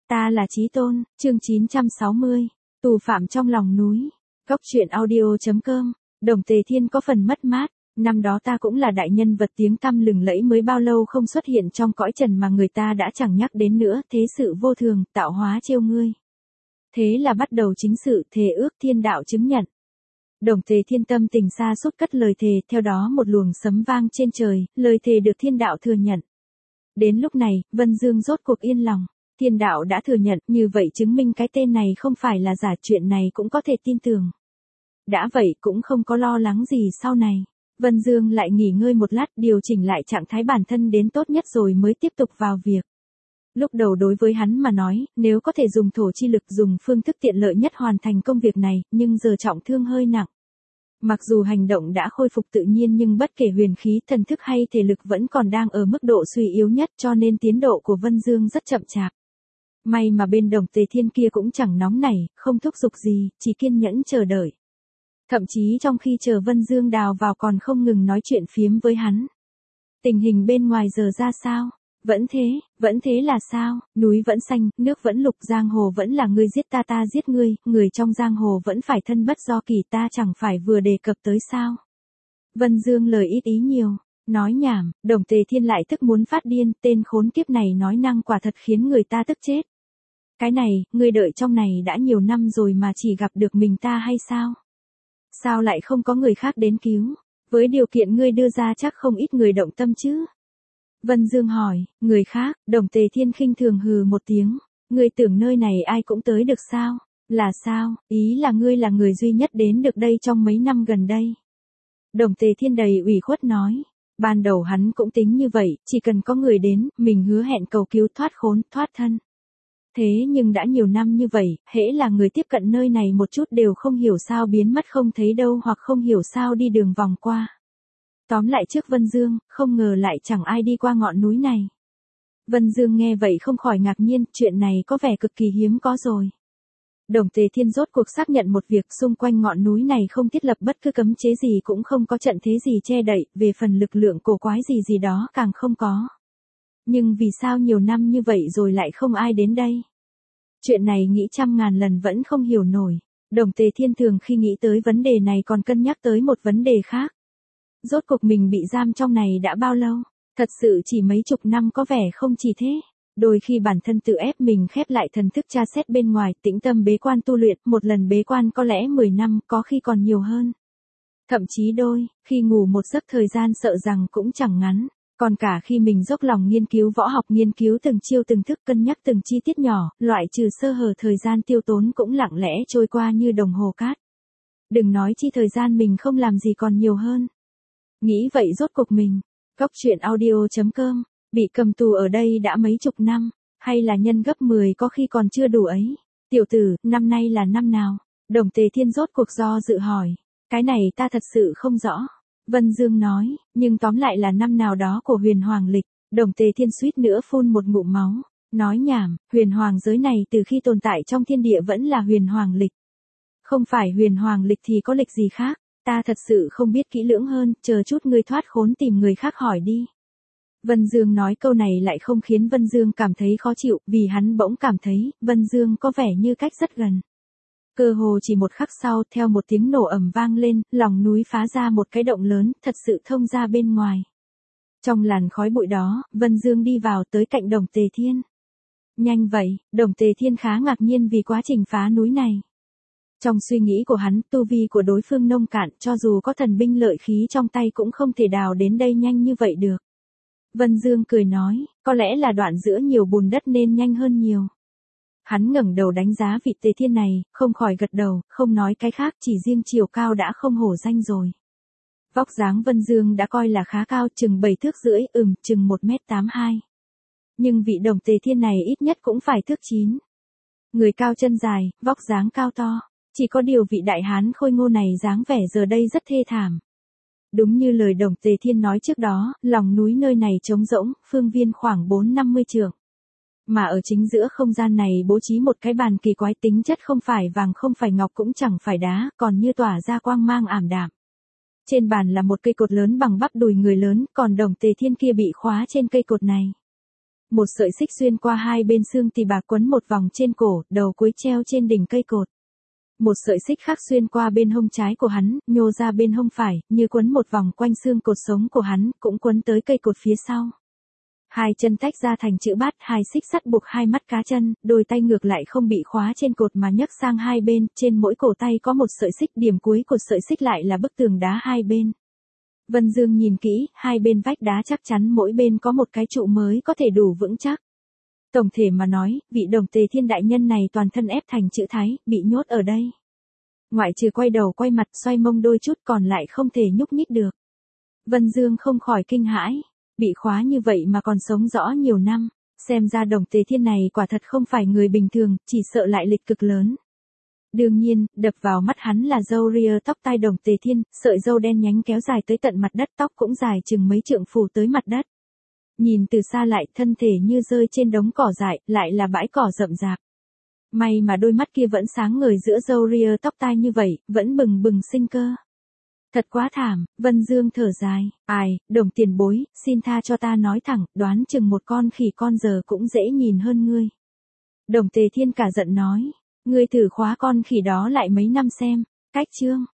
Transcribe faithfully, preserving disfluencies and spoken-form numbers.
Ta là Chí Tôn, chương chín trăm sáu mươi, tù phạm trong lòng núi. Góc truyện audio chấm com. Đồng Tề Thiên có phần mất mát, năm đó ta cũng là đại nhân vật tiếng tăm lừng lẫy mới bao lâu không xuất hiện trong cõi trần mà người ta đã chẳng nhắc đến nữa, thế sự vô thường, tạo hóa trêu ngươi. Thế là bắt đầu chính sự thề ước thiên đạo chứng nhận. Đồng Tề Thiên tâm tình xa sút cất lời thề, theo đó một luồng sấm vang trên trời, lời thề được thiên đạo thừa nhận. Đến lúc này, Vân Dương rốt cuộc yên lòng. Thiên đạo đã thừa nhận, như vậy chứng minh cái tên này không phải là giả, chuyện này cũng có thể tin tưởng. Đã vậy cũng không có lo lắng gì sau này. Vân Dương lại nghỉ ngơi một lát, điều chỉnh lại trạng thái bản thân đến tốt nhất rồi mới tiếp tục vào việc. Lúc đầu đối với hắn mà nói, nếu có thể dùng thổ chi lực, dùng phương thức tiện lợi nhất hoàn thành công việc này, nhưng giờ trọng thương hơi nặng. Mặc dù hành động đã khôi phục tự nhiên nhưng bất kể huyền khí, thần thức hay thể lực vẫn còn đang ở mức độ suy yếu nhất, cho nên tiến độ của Vân Dương rất chậm chạp. May mà bên Đồng Tề Thiên kia cũng chẳng nóng nảy, không thúc giục gì, chỉ kiên nhẫn chờ đợi. Thậm chí trong khi chờ Vân Dương đào vào còn không ngừng nói chuyện phiếm với hắn. Tình hình bên ngoài giờ ra sao? Vẫn thế, vẫn thế là sao? Núi vẫn xanh, nước vẫn lục, giang hồ vẫn là ngươi giết ta, ta giết ngươi, người trong giang hồ vẫn phải thân bất do kỳ, ta chẳng phải vừa đề cập tới sao? Vân Dương lời ít ý nhiều, nói nhảm. Đồng Tề Thiên lại tức muốn phát điên, tên khốn kiếp này nói năng quả thật khiến người ta tức chết. Cái này, ngươi đợi trong này đã nhiều năm rồi mà chỉ gặp được mình ta hay sao? Sao lại không có người khác đến cứu? Với điều kiện ngươi đưa ra chắc không ít người động tâm chứ? Vân Dương hỏi, người khác? Đồng Tề Thiên khinh thường hừ một tiếng. Ngươi tưởng nơi này ai cũng tới được sao? Là sao? Ý là ngươi là người duy nhất đến được đây trong mấy năm gần đây. Đồng Tề Thiên đầy ủy khuất nói. Ban đầu hắn cũng tính như vậy, chỉ cần có người đến, mình hứa hẹn cầu cứu thoát khốn, thoát thân. Thế nhưng đã nhiều năm như vậy, hễ là người tiếp cận nơi này một chút đều không hiểu sao biến mất không thấy đâu, hoặc không hiểu sao đi đường vòng qua. Tóm lại trước Vân Dương, không ngờ lại chẳng ai đi qua ngọn núi này. Vân Dương nghe vậy không khỏi ngạc nhiên, chuyện này có vẻ cực kỳ hiếm có rồi. Đồng Tề Thiên rốt cuộc xác nhận một việc, xung quanh ngọn núi này không thiết lập bất cứ cấm chế gì, cũng không có trận thế gì che đậy, về phần lực lượng cổ quái gì gì đó càng không có. Nhưng vì sao nhiều năm như vậy rồi lại không ai đến đây? Chuyện này nghĩ trăm ngàn lần vẫn không hiểu nổi. Đồng Tề Thiên thường khi nghĩ tới vấn đề này còn cân nhắc tới một vấn đề khác. Rốt cuộc mình bị giam trong này đã bao lâu? Thật sự chỉ mấy chục năm có vẻ không chỉ thế. Đôi khi bản thân tự ép mình khép lại thần thức tra xét bên ngoài, tĩnh tâm bế quan tu luyện, một lần bế quan có lẽ mười năm, có khi còn nhiều hơn. Thậm chí đôi, khi ngủ một giấc thời gian sợ rằng cũng chẳng ngắn. Còn cả khi mình dốc lòng nghiên cứu võ học, nghiên cứu từng chiêu từng thức, cân nhắc từng chi tiết nhỏ, loại trừ sơ hở, thời gian tiêu tốn cũng lặng lẽ trôi qua như đồng hồ cát. Đừng nói chi thời gian mình không làm gì còn nhiều hơn. Nghĩ vậy rốt cuộc mình, góc truyện audio chấm com, bị cầm tù ở đây đã mấy chục năm, hay là nhân gấp mười có khi còn chưa đủ ấy. Tiểu tử, năm nay là năm nào? Đồng Tề Thiên rốt cuộc do dự hỏi. Cái này ta thật sự không rõ. Vân Dương nói, nhưng tóm lại là năm nào đó của huyền hoàng lịch. Đồng Tề Thiên suýt nữa phun một ngụm máu. Nói nhảm, huyền hoàng giới này từ khi tồn tại trong thiên địa vẫn là huyền hoàng lịch. Không phải huyền hoàng lịch thì có lịch gì khác. Ta thật sự không biết kỹ lưỡng hơn, chờ chút ngươi thoát khốn tìm người khác hỏi đi. Vân Dương nói câu này lại không khiến Vân Dương cảm thấy khó chịu, vì hắn bỗng cảm thấy, Vân Dương có vẻ như cách rất gần. Cơ hồ chỉ một khắc sau, theo một tiếng nổ ầm vang lên, lòng núi phá ra một cái động lớn, thật sự thông ra bên ngoài. Trong làn khói bụi đó, Vân Dương đi vào tới cạnh Đồng Tề Thiên. Nhanh vậy, Đồng Tề Thiên khá ngạc nhiên vì quá trình phá núi này. Trong suy nghĩ của hắn, tu vi của đối phương nông cạn, cho dù có thần binh lợi khí trong tay cũng không thể đào đến đây nhanh như vậy được. Vân Dương cười nói, có lẽ là đoạn giữa nhiều bùn đất nên nhanh hơn nhiều. Hắn ngẩng đầu đánh giá vị Tề Thiên này, không khỏi gật đầu, không nói cái khác, chỉ riêng chiều cao đã không hổ danh rồi. Vóc dáng Vân Dương đã coi là khá cao, chừng bảy thước rưỡi, ừm, chừng một mét tám hai. Nhưng vị Đồng Tề Thiên này ít nhất cũng phải thước chín. Người cao chân dài, vóc dáng cao to. Chỉ có điều vị đại hán khôi ngô này dáng vẻ giờ đây rất thê thảm. Đúng như lời Đồng Tề Thiên nói trước đó, lòng núi nơi này trống rỗng, phương viên khoảng bốn năm mươi trượng. Mà ở chính giữa không gian này bố trí một cái bàn kỳ quái, tính chất không phải vàng không phải ngọc cũng chẳng phải đá, còn như tỏa ra quang mang ảm đạm. Trên bàn là một cây cột lớn bằng bắp đùi người lớn, còn Đồng Tề Thiên kia bị khóa trên cây cột này. Một sợi xích xuyên qua hai bên xương tỳ bà quấn một vòng trên cổ, đầu cuối treo trên đỉnh cây cột. Một sợi xích khác xuyên qua bên hông trái của hắn, nhô ra bên hông phải, như quấn một vòng quanh xương cột sống của hắn, cũng quấn tới cây cột phía sau. Hai chân tách ra thành chữ bát, hai xích sắt buộc hai mắt cá chân, đôi tay ngược lại không bị khóa trên cột mà nhấc sang hai bên, trên mỗi cổ tay có một sợi xích, điểm cuối của sợi xích lại là bức tường đá hai bên. Vân Dương nhìn kỹ, hai bên vách đá chắc chắn mỗi bên có một cái trụ mới có thể đủ vững chắc. Tổng thể mà nói, vị Đồng Tề Thiên đại nhân này toàn thân ép thành chữ Thái, bị nhốt ở đây. Ngoại trừ quay đầu quay mặt xoay mông đôi chút còn lại không thể nhúc nhích được. Vân Dương không khỏi kinh hãi, bị khóa như vậy mà còn sống rõ nhiều năm, xem ra Đồng Tề Thiên này quả thật không phải người bình thường, chỉ sợ lại lịch cực lớn. Đương nhiên, đập vào mắt hắn là râu ria tóc tai Đồng Tề Thiên, sợi râu đen nhánh kéo dài tới tận mặt đất, tóc cũng dài chừng mấy trượng phủ tới mặt đất. Nhìn từ xa lại, thân thể như rơi trên đống cỏ dại, lại là bãi cỏ rậm rạp. May mà đôi mắt kia vẫn sáng ngời giữa râu ria tóc tai như vậy, vẫn bừng bừng sinh cơ. Thật quá thảm, Vân Dương thở dài, ai, Đồng tiền bối, xin tha cho ta nói thẳng, đoán chừng một con khỉ con giờ cũng dễ nhìn hơn ngươi. Đồng Tề Thiên cả giận nói, ngươi thử khóa con khỉ đó lại mấy năm xem, cách chương.